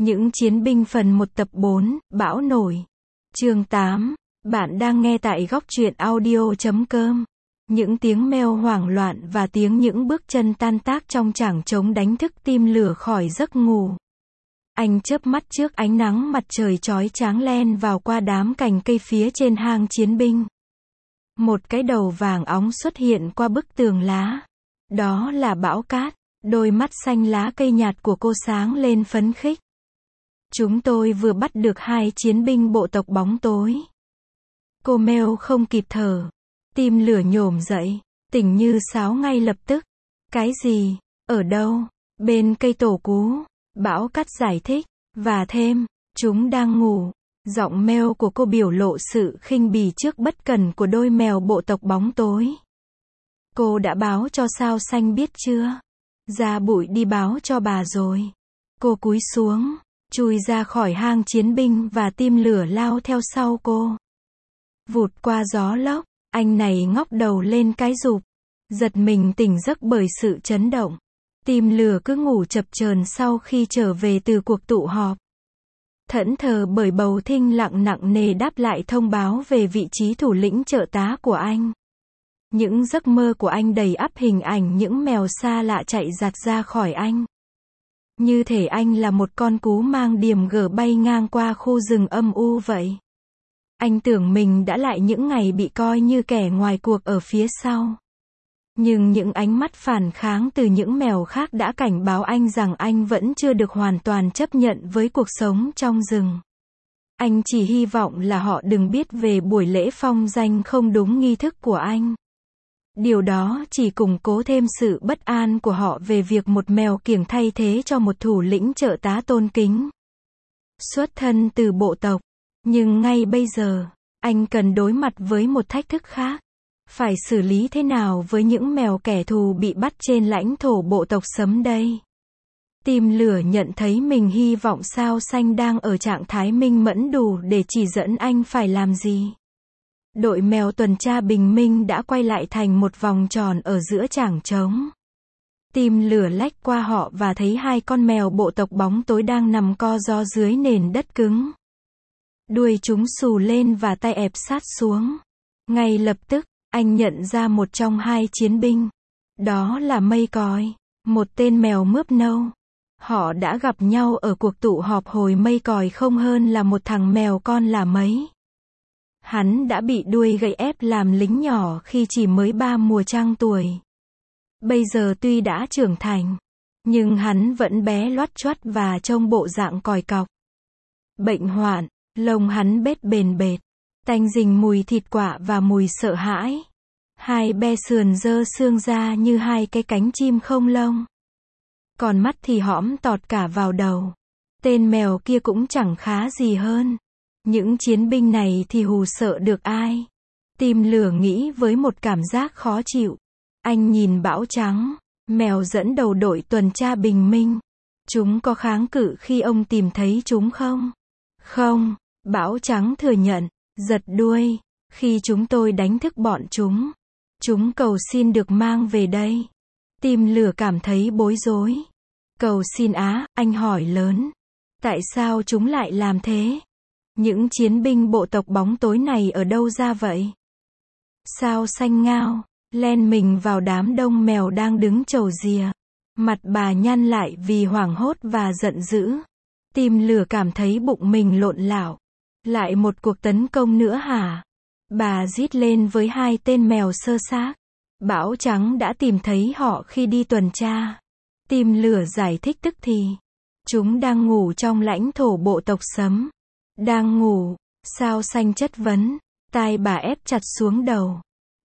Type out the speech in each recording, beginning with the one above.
Những chiến binh phần 1 tập 4, Bão nổi. Chương 8. Bạn đang nghe tại góc truyện audio.com. Những tiếng meo hoảng loạn và tiếng những bước chân tan tác trong chảng trống đánh thức Tim Lửa khỏi giấc ngủ. Anh chớp mắt trước ánh nắng mặt trời chói chang len vào qua đám cành cây phía trên hang chiến binh. Một cái đầu vàng óng xuất hiện qua bức tường lá. Đó là Bão Cát. Đôi mắt xanh lá cây nhạt của cô sáng lên phấn khích. Chúng tôi vừa bắt được 2 chiến binh bộ tộc bóng tối. Cô Mel không kịp thở. Tim Lửa nhổm dậy, tỉnh như sáo ngay lập tức. Cái gì? Ở đâu? Bên cây tổ cú. Bão Cát giải thích. Và thêm, chúng đang ngủ. Giọng Mel của cô biểu lộ sự khinh bỉ trước bất cần của đôi mèo bộ tộc bóng tối. Cô đã báo cho Sao Xanh biết chưa? Ra bụi đi báo cho bà rồi. Cô cúi xuống, chui ra khỏi hang chiến binh và Tim Lửa lao theo sau cô. Vụt qua gió lốc, anh này ngóc đầu lên cái rụp. Giật mình tỉnh giấc bởi sự chấn động. Tim Lửa cứ ngủ chập chờn sau khi trở về từ cuộc tụ họp. Thẫn thờ bởi bầu thinh lặng nặng nề đáp lại thông báo về vị trí thủ lĩnh trợ tá của anh. Những giấc mơ của anh đầy ắp hình ảnh những mèo xa lạ chạy giạt ra khỏi anh. Như thể anh là một con cú mang điềm gở bay ngang qua khu rừng âm u vậy. Anh tưởng mình đã lại những ngày bị coi như kẻ ngoài cuộc ở phía sau. Nhưng những ánh mắt phản kháng từ những mèo khác đã cảnh báo anh rằng anh vẫn chưa được hoàn toàn chấp nhận với cuộc sống trong rừng. Anh chỉ hy vọng là họ đừng biết về buổi lễ phong danh không đúng nghi thức của anh. Điều đó chỉ củng cố thêm sự bất an của họ về việc một mèo kiểng thay thế cho một thủ lĩnh trợ tá tôn kính. Xuất thân từ bộ tộc. Nhưng ngay bây giờ, anh cần đối mặt với một thách thức khác. Phải xử lý thế nào với những mèo kẻ thù bị bắt trên lãnh thổ bộ tộc Sấm đây? Tim Lửa nhận thấy mình hy vọng Sao Xanh đang ở trạng thái minh mẫn đủ để chỉ dẫn anh phải làm gì. Đội mèo tuần tra bình minh đã quay lại thành một vòng tròn ở giữa chảng trống. Tim Lửa lách qua họ và thấy 2 con mèo bộ tộc bóng tối đang nằm co ro dưới nền đất cứng. Đuôi chúng xù lên và tay ép sát xuống. Ngay lập tức, anh nhận ra một trong 2 chiến binh. Đó là Mây Còi, một tên mèo mướp nâu. Họ đã gặp nhau ở cuộc tụ họp hồi Mây Còi không hơn là một thằng mèo con là mấy. Hắn đã bị đuôi gậy ép làm lính nhỏ khi chỉ mới 3 mùa trăng tuổi. Bây giờ tuy đã trưởng thành, nhưng hắn vẫn bé loắt choắt và trông bộ dạng còi cọc. Bệnh hoạn, lông hắn bết bền bệt, tanh rình mùi thịt quạ và mùi sợ hãi. 2 be sườn dơ xương ra như 2 cái cánh chim không lông. Còn mắt thì hõm tọt cả vào đầu. Tên mèo kia cũng chẳng khá gì hơn. Những chiến binh này thì hù sợ được ai? Tim Lửa nghĩ với một cảm giác khó chịu. Anh nhìn Bão Trắng, mèo dẫn đầu đội tuần tra bình minh. Chúng có kháng cự khi ông tìm thấy chúng không? Không, Bão Trắng thừa nhận, giật đuôi. Khi chúng tôi đánh thức bọn chúng cầu xin được mang về đây. Tim Lửa cảm thấy bối rối. Cầu xin á, anh hỏi lớn. Tại sao chúng lại làm thế? Những chiến binh bộ tộc bóng tối này ở đâu ra vậy? Sao Xanh ngao, len mình vào đám đông mèo đang đứng chầu rìa. Mặt bà nhăn lại vì hoảng hốt và giận dữ. Tim Lửa cảm thấy bụng mình lộn lạo. Lại một cuộc tấn công nữa hả? Bà rít lên với 2 tên mèo sơ xác. Bão Trắng đã tìm thấy họ khi đi tuần tra. Tim Lửa giải thích tức thì. Chúng đang ngủ trong lãnh thổ bộ tộc Sấm. Đang ngủ, Sao Xanh chất vấn. Tai bà ép chặt xuống đầu.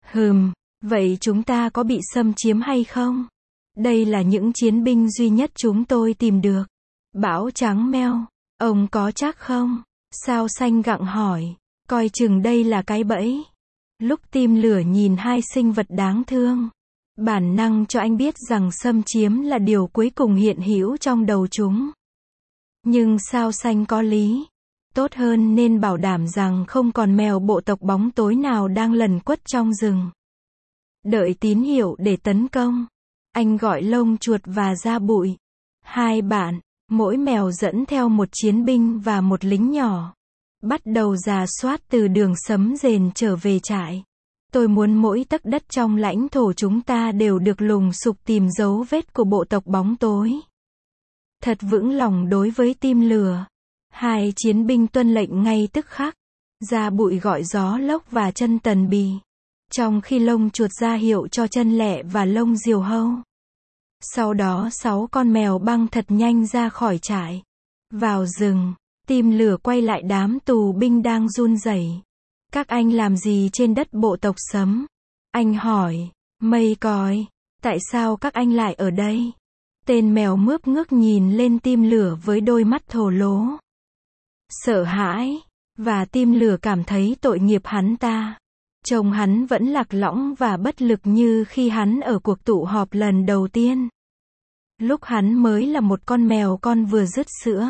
Vậy chúng ta có bị xâm chiếm hay không? Đây là những chiến binh duy nhất chúng tôi tìm được. Bão Trắng meo. Ông có chắc không? Sao Xanh gặng hỏi. Coi chừng đây là cái bẫy. Lúc Tim Lửa nhìn 2 sinh vật đáng thương, bản năng cho anh biết rằng xâm chiếm là điều cuối cùng hiện hữu trong đầu chúng. Nhưng Sao Xanh có lý. Tốt hơn nên bảo đảm rằng không còn mèo bộ tộc bóng tối nào đang lẩn quất trong rừng. Đợi tín hiệu để tấn công. Anh gọi lông chuột và da bụi. 2 bạn, Mỗi mèo dẫn theo một chiến binh và một lính nhỏ. Bắt đầu rà soát từ đường sấm rền trở về trại. Tôi muốn mỗi tấc đất trong lãnh thổ chúng ta đều được lùng sục tìm dấu vết của bộ tộc bóng tối. Thật vững lòng đối với tim lửa. Hai chiến binh tuân lệnh ngay tức khắc. Ra bụi gọi gió lốc và chân tần bì. Trong khi lông chuột ra hiệu cho chân lẹ và lông diều hâu. Sau đó 6 con mèo băng thật nhanh ra khỏi trại. Vào rừng, tim lửa quay lại đám tù binh đang run rẩy. Các anh làm gì trên đất bộ tộc sấm? Anh hỏi. Mây còi, tại sao các anh lại ở đây? Tên mèo mướp ngước nhìn lên tim lửa với đôi mắt thổ lố. Sợ hãi, và tim lửa cảm thấy tội nghiệp hắn ta. Trông hắn vẫn lạc lõng và bất lực như khi hắn ở cuộc tụ họp lần đầu tiên. Lúc hắn mới là một con mèo con vừa dứt sữa.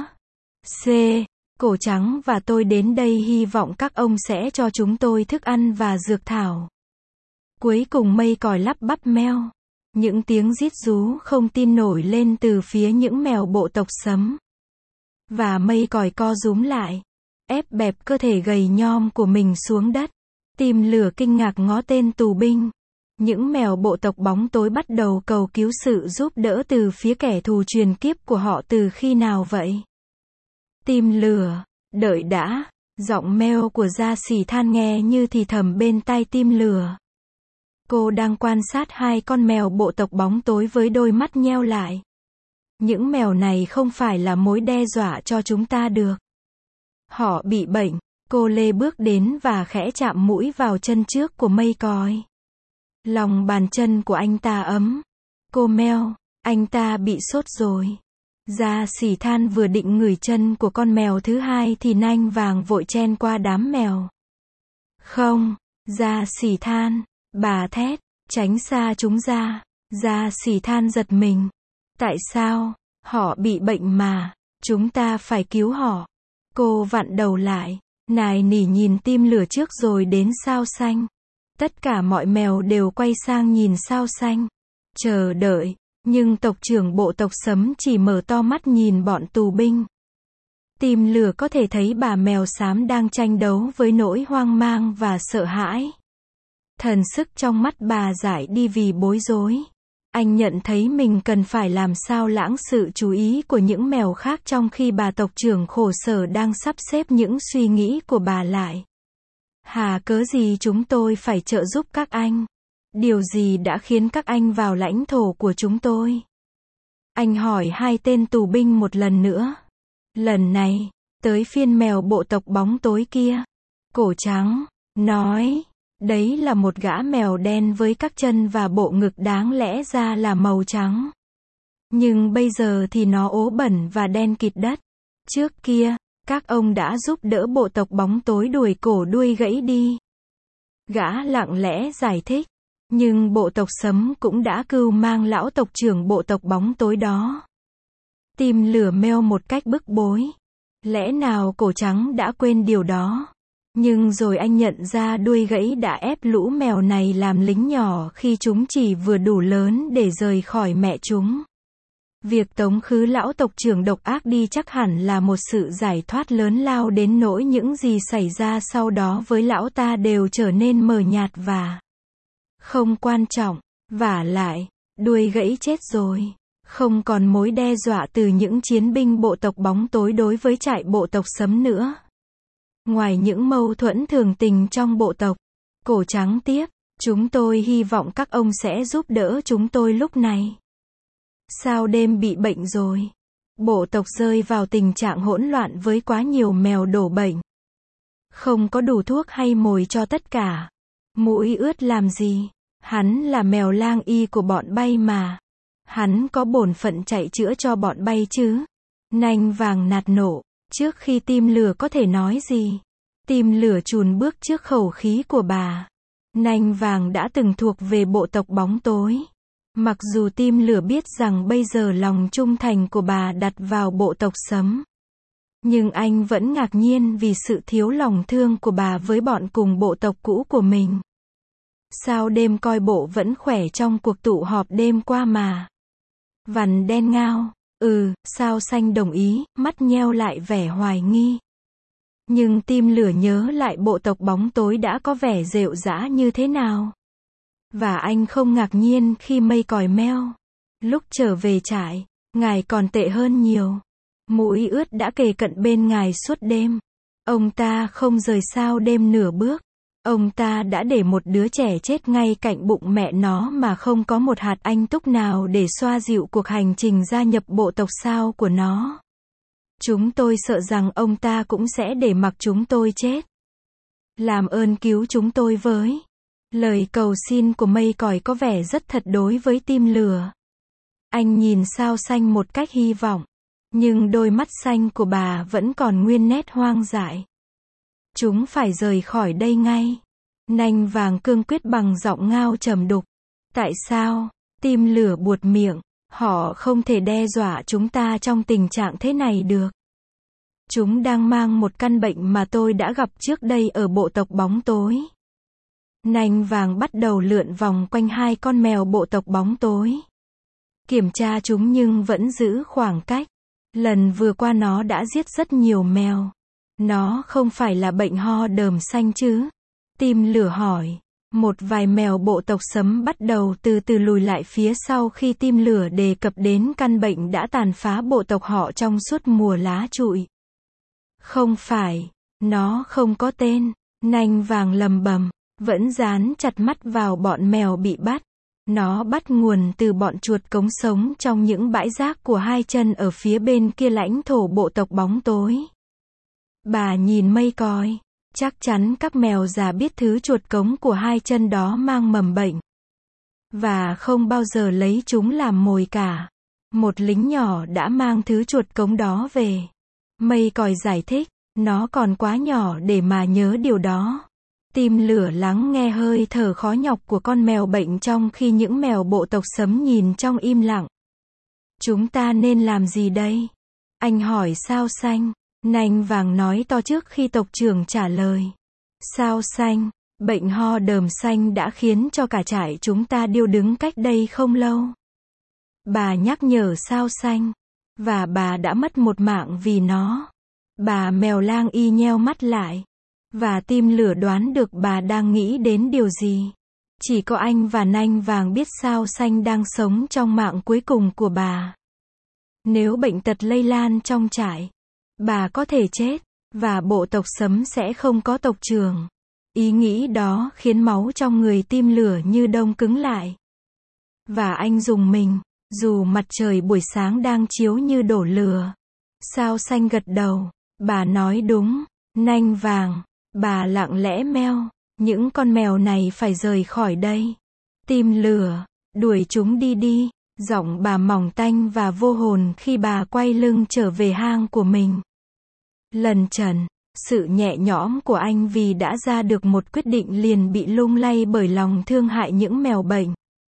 Cổ trắng và tôi đến đây hy vọng các ông sẽ cho chúng tôi thức ăn và dược thảo. Cuối cùng mây còi lắp bắp meo. Những tiếng rít rú không tin nổi lên từ phía những mèo bộ tộc sấm. Và mây còi co rúm lại. Ép bẹp cơ thể gầy nhom của mình xuống đất. Tim lửa kinh ngạc ngó tên tù binh. Những mèo bộ tộc bóng tối bắt đầu cầu cứu sự giúp đỡ từ phía kẻ thù truyền kiếp của họ từ khi nào vậy? Tim lửa, đợi đã, giọng meo của Gia Sỉ Than nghe như thì thầm bên tai tim lửa. Cô đang quan sát hai con mèo bộ tộc bóng tối với đôi mắt nheo lại. Những mèo này không phải là mối đe dọa cho chúng ta được. Họ bị bệnh. Cô lê bước đến và khẽ chạm mũi vào chân trước của mây còi. Lòng bàn chân của anh ta ấm. Cô meo, anh ta bị sốt rồi. Gia Sỉ Than vừa định ngửi chân của con mèo thứ hai thì nanh vàng vội chen qua đám mèo. Không, Gia Sỉ Than, bà thét, tránh xa chúng ra. Gia Sỉ Than giật mình. Tại sao? Họ bị bệnh mà. Chúng ta phải cứu họ. Cô vặn đầu lại. Nài nỉ nhìn tim lửa trước rồi đến sao xanh. Tất cả mọi mèo đều quay sang nhìn sao xanh. Chờ đợi. Nhưng tộc trưởng bộ tộc sấm chỉ mở to mắt nhìn bọn tù binh. Tim lửa có thể thấy bà mèo xám đang tranh đấu với nỗi hoang mang và sợ hãi. Thần sức trong mắt bà rải đi vì bối rối. Anh nhận thấy mình cần phải làm sao lãng sự chú ý của những mèo khác trong khi bà tộc trưởng khổ sở đang sắp xếp những suy nghĩ của bà lại. Hà cớ gì chúng tôi phải trợ giúp các anh? Điều gì đã khiến các anh vào lãnh thổ của chúng tôi? Anh hỏi hai tên tù binh một lần nữa. Lần này, tới phiên mèo bộ tộc bóng tối kia. Cổ trắng, nói. Đấy là một gã mèo đen với các chân và bộ ngực đáng lẽ ra là màu trắng. Nhưng bây giờ thì nó ố bẩn và đen kịt đất. Trước kia, các ông đã giúp đỡ bộ tộc bóng tối đuổi cổ đuôi gãy đi. Gã lặng lẽ giải thích. Nhưng bộ tộc sấm cũng đã cưu mang lão tộc trưởng bộ tộc bóng tối đó. Tim lửa meo một cách bức bối. Lẽ nào cổ trắng đã quên điều đó? Nhưng rồi anh nhận ra đuôi gãy đã ép lũ mèo này làm lính nhỏ khi chúng chỉ vừa đủ lớn để rời khỏi mẹ chúng. Việc tống khứ lão tộc trưởng độc ác đi chắc hẳn là một sự giải thoát lớn lao đến nỗi những gì xảy ra sau đó với lão ta đều trở nên mờ nhạt và không quan trọng. Vả lại, đuôi gãy chết rồi. Không còn mối đe dọa từ những chiến binh bộ tộc bóng tối đối với trại bộ tộc sấm nữa. Ngoài những mâu thuẫn thường tình trong bộ tộc, cổ trắng tiếp, chúng tôi hy vọng các ông sẽ giúp đỡ chúng tôi lúc này. Sao đêm bị bệnh rồi? Bộ tộc rơi vào tình trạng hỗn loạn với quá nhiều mèo đổ bệnh. Không có đủ thuốc hay mồi cho tất cả. Mũi ướt làm gì? Hắn là mèo lang y của bọn bay mà. Hắn có bổn phận chạy chữa cho bọn bay chứ. Nanh vàng nạt nộ. Trước khi tim lửa có thể nói gì, tim lửa chùn bước trước khẩu khí của bà. Nanh vàng đã từng thuộc về bộ tộc bóng tối. Mặc dù tim lửa biết rằng bây giờ lòng trung thành của bà đặt vào bộ tộc sấm. Nhưng anh vẫn ngạc nhiên vì sự thiếu lòng thương của bà với bọn cùng bộ tộc cũ của mình. Sao đêm coi bộ vẫn khỏe trong cuộc tụ họp đêm qua mà. Vằn đen ngao. Sao Xanh đồng ý, mắt nheo lại vẻ hoài nghi. Nhưng Tim Lửa nhớ lại bộ tộc bóng tối đã có vẻ rệu rã như thế nào. Và anh không ngạc nhiên khi Mây Còi meo. Lúc trở về trại, ngài còn tệ hơn nhiều. Mũi ướt đã kề cận bên ngài suốt đêm. Ông ta không rời Sao Đêm nửa bước. Ông ta đã để một đứa trẻ chết ngay cạnh bụng mẹ nó mà không có một hạt anh túc nào để xoa dịu cuộc hành trình gia nhập bộ tộc sao của nó. Chúng tôi sợ rằng ông ta cũng sẽ để mặc chúng tôi chết. Làm ơn cứu chúng tôi với. Lời cầu xin của Mây Còi có vẻ rất thật đối với Tim Lửa. Anh nhìn Sao Xanh một cách hy vọng. Nhưng đôi mắt xanh của bà vẫn còn nguyên nét hoang dại. Chúng phải rời khỏi đây ngay. Nanh Vàng cương quyết bằng giọng ngao trầm đục. Tại sao? Tim Lửa buột miệng. Họ không thể đe dọa chúng ta trong tình trạng thế này được. Chúng đang mang một căn bệnh mà tôi đã gặp trước đây ở bộ tộc bóng tối. Nanh Vàng bắt đầu lượn vòng quanh hai con mèo bộ tộc bóng tối. Kiểm tra chúng nhưng vẫn giữ khoảng cách. Lần vừa qua nó đã giết rất nhiều mèo. Nó không phải là bệnh ho đờm xanh chứ? Tim Lửa hỏi. Một vài mèo bộ tộc Sấm bắt đầu từ từ lùi lại phía sau khi Tim Lửa đề cập đến căn bệnh đã tàn phá bộ tộc họ trong suốt mùa lá trụi. Không phải, nó không có tên. Nanh Vàng lầm bầm, vẫn dán chặt mắt vào bọn mèo bị bắt. Nó bắt nguồn từ bọn chuột cống sống trong những bãi rác của hai chân ở phía bên kia lãnh thổ bộ tộc bóng tối. Bà nhìn Mây Còi. Chắc chắn các mèo già biết thứ chuột cống của hai chân đó mang mầm bệnh. Và không bao giờ lấy chúng làm mồi cả. Một lính nhỏ đã mang thứ chuột cống đó về. Mây Còi giải thích, nó còn quá nhỏ để mà nhớ điều đó. Tim Lửa lắng nghe hơi thở khó nhọc của con mèo bệnh trong khi những mèo bộ tộc Sấm nhìn trong im lặng. Chúng ta nên làm gì đây? Anh hỏi Sao Xanh. Nanh Vàng nói to trước khi tộc trưởng trả lời. Sao Xanh, bệnh ho đờm xanh đã khiến cho cả trại chúng ta điêu đứng cách đây không lâu. Bà nhắc nhở Sao Xanh. Và bà đã mất một mạng vì nó. Bà mèo lang y nheo mắt lại. Và Tim Lửa đoán được bà đang nghĩ đến điều gì. Chỉ có anh và Nanh Vàng biết Sao Xanh đang sống trong mạng cuối cùng của bà. Nếu bệnh tật lây lan trong trại, bà có thể chết, và bộ tộc Sấm sẽ không có tộc trưởng. Ý nghĩ đó khiến máu trong người Tim Lửa như đông cứng lại. Và anh rùng mình, dù mặt trời buổi sáng đang chiếu như đổ lửa. Sao Xanh gật đầu, bà nói đúng. Nanh Vàng, bà lặng lẽ meo, những con mèo này phải rời khỏi đây. Tim Lửa, đuổi chúng đi đi. Giọng bà mỏng tanh và vô hồn khi bà quay lưng trở về hang của mình. Lần trần, sự nhẹ nhõm của anh vì đã ra được một quyết định liền bị lung lay bởi lòng thương hại những mèo bệnh.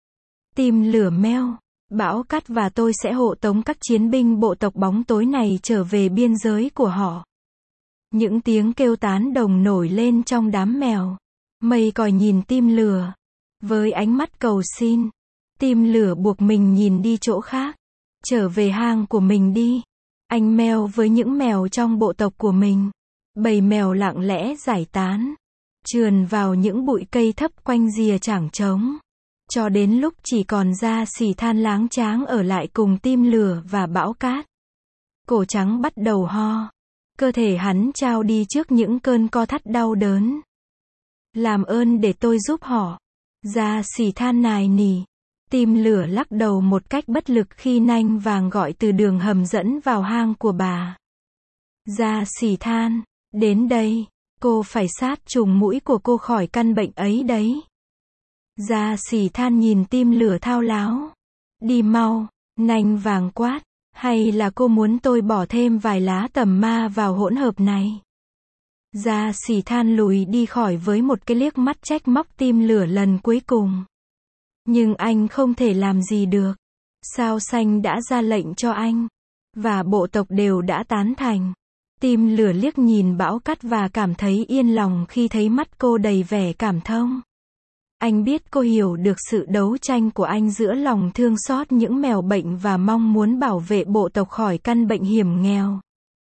Tim Lửa meo, Bão Cát và tôi sẽ hộ tống các chiến binh bộ tộc bóng tối này trở về biên giới của họ. Những tiếng kêu tán đồng nổi lên trong đám mèo. Mây Còi nhìn Tim Lửa với ánh mắt cầu xin. Tim Lửa buộc mình nhìn đi chỗ khác. Trở về hang của mình đi. Anh meo với những mèo trong bộ tộc của mình. Bầy mèo lặng lẽ giải tán. Trườn vào những bụi cây thấp quanh rìa chảng trống. Cho đến lúc chỉ còn Da Xì Than láng tráng ở lại cùng Tim Lửa và Bão Cát. Cổ Trắng bắt đầu ho. Cơ thể hắn trao đi trước những cơn co thắt đau đớn. Làm ơn để tôi giúp họ. Da Xì Than nài nỉ. Tim Lửa lắc đầu một cách bất lực khi Nanh Vàng gọi từ đường hầm dẫn vào hang của bà. Da Xì Than, đến đây, cô phải sát trùng mũi của cô khỏi căn bệnh ấy đấy. Da Xì Than nhìn Tim Lửa thao láo. Đi mau, Nanh Vàng quát, hay là cô muốn tôi bỏ thêm vài lá tầm ma vào hỗn hợp này? Da Xì Than lùi đi khỏi với một cái liếc mắt trách móc Tim Lửa lần cuối cùng. Nhưng anh không thể làm gì được. Sao Xanh đã ra lệnh cho anh. Và bộ tộc đều đã tán thành. Tim Lửa liếc nhìn Bão Cát và cảm thấy yên lòng khi thấy mắt cô đầy vẻ cảm thông. Anh biết cô hiểu được sự đấu tranh của anh giữa lòng thương xót những mèo bệnh và mong muốn bảo vệ bộ tộc khỏi căn bệnh hiểm nghèo.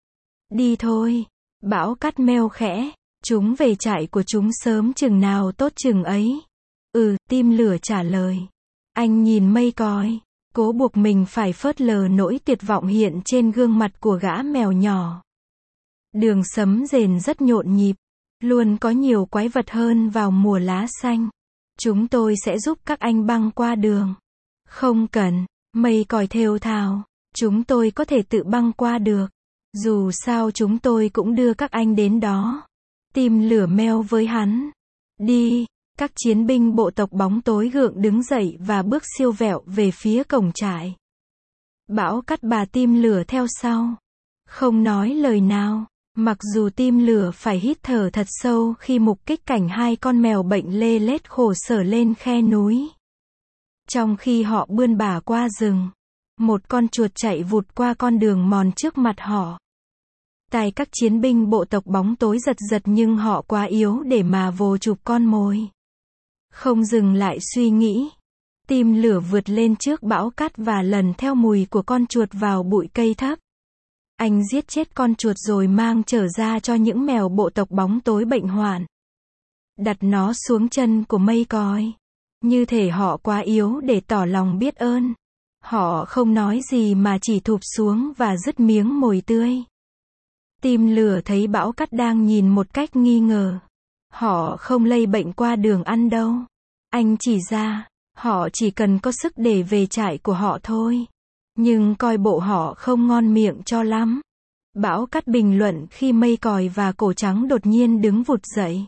Đi thôi. Bão cắt meo khẽ. Chúng về trại của chúng sớm chừng nào tốt chừng ấy. Tim lửa trả lời. Anh nhìn mây còi. Cố buộc mình phải phớt lờ nỗi tuyệt vọng hiện trên gương mặt của gã mèo nhỏ. Đường sấm rền rất nhộn nhịp. Luôn có nhiều quái vật hơn vào mùa lá xanh. Chúng tôi sẽ giúp các anh băng qua đường. Không cần. Mây còi thều thào. Chúng tôi có thể tự băng qua được. Dù sao chúng tôi cũng đưa các anh đến đó. Tim lửa meo với hắn. Đi. Các chiến binh bộ tộc bóng tối gượng đứng dậy và bước siêu vẹo về phía cổng trại. Bão cắt bà tim lửa theo sau. Không nói lời nào. Mặc dù tim lửa phải hít thở thật sâu khi mục kích cảnh hai con mèo bệnh lê lết khổ sở lên khe núi. Trong khi họ bươn bả qua rừng, một con chuột chạy vụt qua con đường mòn trước mặt họ. Tai các chiến binh bộ tộc bóng tối giật giật nhưng họ quá yếu để mà vồ chụp con mồi. Không dừng lại suy nghĩ. Tim lửa vượt lên trước bão cát và lần theo mùi của con chuột vào bụi cây thấp. Anh giết chết con chuột rồi mang trở ra cho những mèo bộ tộc bóng tối bệnh hoạn. Đặt nó xuống chân của mây còi. Như thể họ quá yếu để tỏ lòng biết ơn. Họ không nói gì mà chỉ thụp xuống và dứt miếng mồi tươi. Tim lửa thấy bão cát đang nhìn một cách nghi ngờ. Họ không lây bệnh qua đường ăn đâu. Anh chỉ ra, họ chỉ cần có sức để về trại của họ thôi. Nhưng coi bộ họ không ngon miệng cho lắm. Bão cát bình luận khi mây còi và cổ trắng đột nhiên đứng vụt dậy.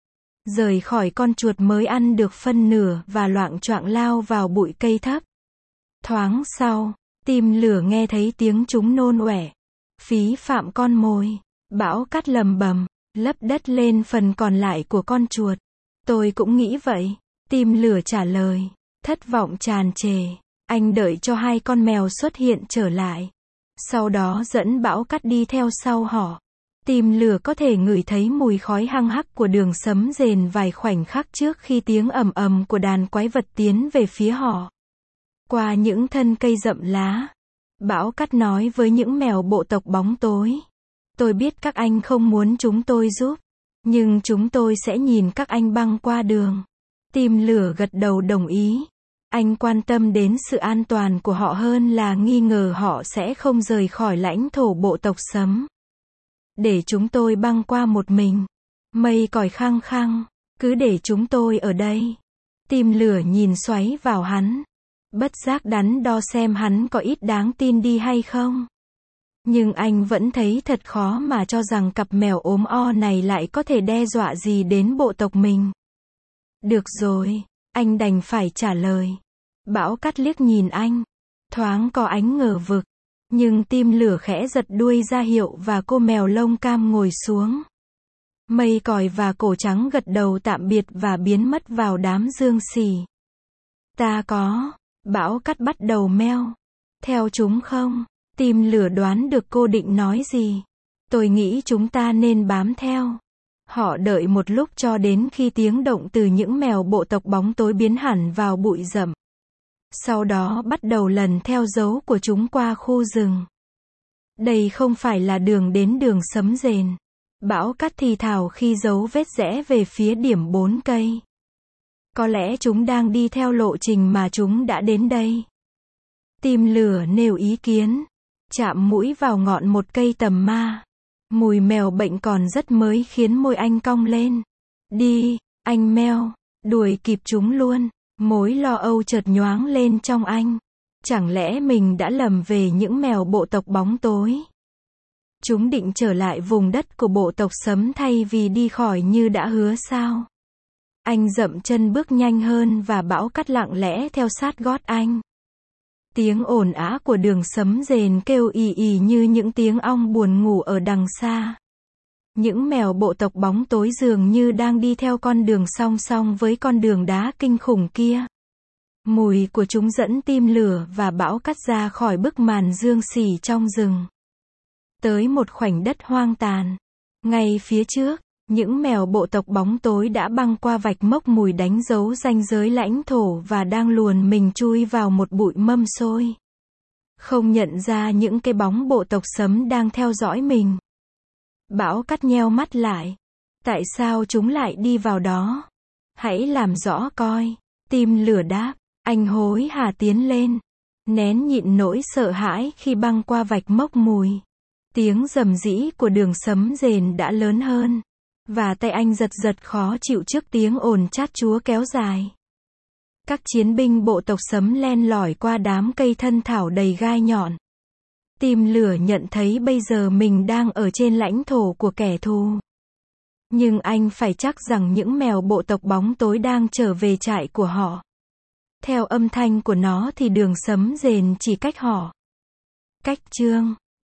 Rời khỏi con chuột mới ăn được phân nửa và loạng choạng lao vào bụi cây thấp. Thoáng sau, tim lửa nghe thấy tiếng chúng nôn ọe. Phí phạm con mồi. Bão cát lầm bầm, lấp đất lên phần còn lại của con chuột. Tôi cũng nghĩ vậy. Tim lửa trả lời. Thất vọng tràn trề. Anh đợi cho hai con mèo xuất hiện trở lại. Sau đó dẫn bão cát đi theo sau họ. Tim lửa có thể ngửi thấy mùi khói hăng hắc của đường sấm rền vài khoảnh khắc trước khi tiếng ầm ầm của đàn quái vật tiến về phía họ. Qua những thân cây rậm lá, bão cát nói với những mèo bộ tộc bóng tối. Tôi biết các anh không muốn chúng tôi giúp. Nhưng chúng tôi sẽ nhìn các anh băng qua đường. Tim lửa gật đầu đồng ý. Anh quan tâm đến sự an toàn của họ hơn là nghi ngờ họ sẽ không rời khỏi lãnh thổ bộ tộc sấm. Để chúng tôi băng qua một mình. Mây còi khăng khăng. Cứ để chúng tôi ở đây. Tim lửa nhìn xoáy vào hắn. Bất giác đắn đo xem hắn có ít đáng tin đi hay không. Nhưng anh vẫn thấy thật khó mà cho rằng cặp mèo ốm o này lại có thể đe dọa gì đến bộ tộc mình. Được rồi, anh đành phải trả lời. Bão cát liếc nhìn anh. Thoáng có ánh ngờ vực. Nhưng tim lửa khẽ giật đuôi ra hiệu và cô mèo lông cam ngồi xuống. Mây còi và cổ trắng gật đầu tạm biệt và biến mất vào đám dương xì. Ta có. Bão cát bắt đầu meo. Theo chúng không? Tim lửa đoán được cô định nói gì. Tôi nghĩ chúng ta nên bám theo. Họ đợi một lúc cho đến khi tiếng động từ những mèo bộ tộc bóng tối biến hẳn vào bụi rậm. Sau đó bắt đầu lần theo dấu của chúng qua khu rừng. Đây không phải là đường đến đường sấm rền. Bão cát thì thào khi giấu vết rẽ về phía điểm 4 cây. Có lẽ chúng đang đi theo lộ trình mà chúng đã đến đây. Tim lửa nêu ý kiến. Chạm mũi vào ngọn một cây tầm ma. Mùi mèo bệnh còn rất mới khiến môi anh cong lên. Đi, anh meo. Đuổi kịp chúng luôn. Mối lo âu chợt nhoáng lên trong anh. Chẳng lẽ mình đã lầm về những mèo bộ tộc bóng tối? Chúng định trở lại vùng đất của bộ tộc sấm thay vì đi khỏi như đã hứa sao? Anh dậm chân bước nhanh hơn và bão cát lặng lẽ theo sát gót anh. Tiếng ồn ào của đường sấm rền kêu ì ì như những tiếng ong buồn ngủ ở đằng xa. Những mèo bộ tộc bóng tối dường như đang đi theo con đường song song với con đường đá kinh khủng kia. Mùi của chúng dẫn tim lửa và bão cát ra khỏi bức màn dương xì trong rừng. Tới một khoảnh đất hoang tàn. Ngay phía trước, Những mèo bộ tộc bóng tối đã băng qua vạch mốc mùi đánh dấu ranh giới lãnh thổ và đang luồn mình chui vào một bụi mâm xôi. Không nhận ra những cái bóng bộ tộc sấm đang theo dõi mình. Bão cắt nheo mắt lại. Tại sao chúng lại đi vào đó? Hãy làm rõ coi. Tim lửa đáp. Anh hối hả tiến lên. Nén nhịn nỗi sợ hãi khi băng qua vạch mốc mùi. Tiếng rầm rĩ của đường sấm rền đã lớn hơn. Và tay anh giật giật khó chịu trước tiếng ồn chát chúa kéo dài. Các chiến binh bộ tộc sấm len lỏi qua đám cây thân thảo đầy gai nhọn. Tim lửa nhận thấy bây giờ mình đang ở trên lãnh thổ của kẻ thù. Nhưng anh phải chắc rằng những mèo bộ tộc bóng tối đang trở về trại của họ. Theo âm thanh của nó thì đường sấm rền chỉ cách họ. Cách chương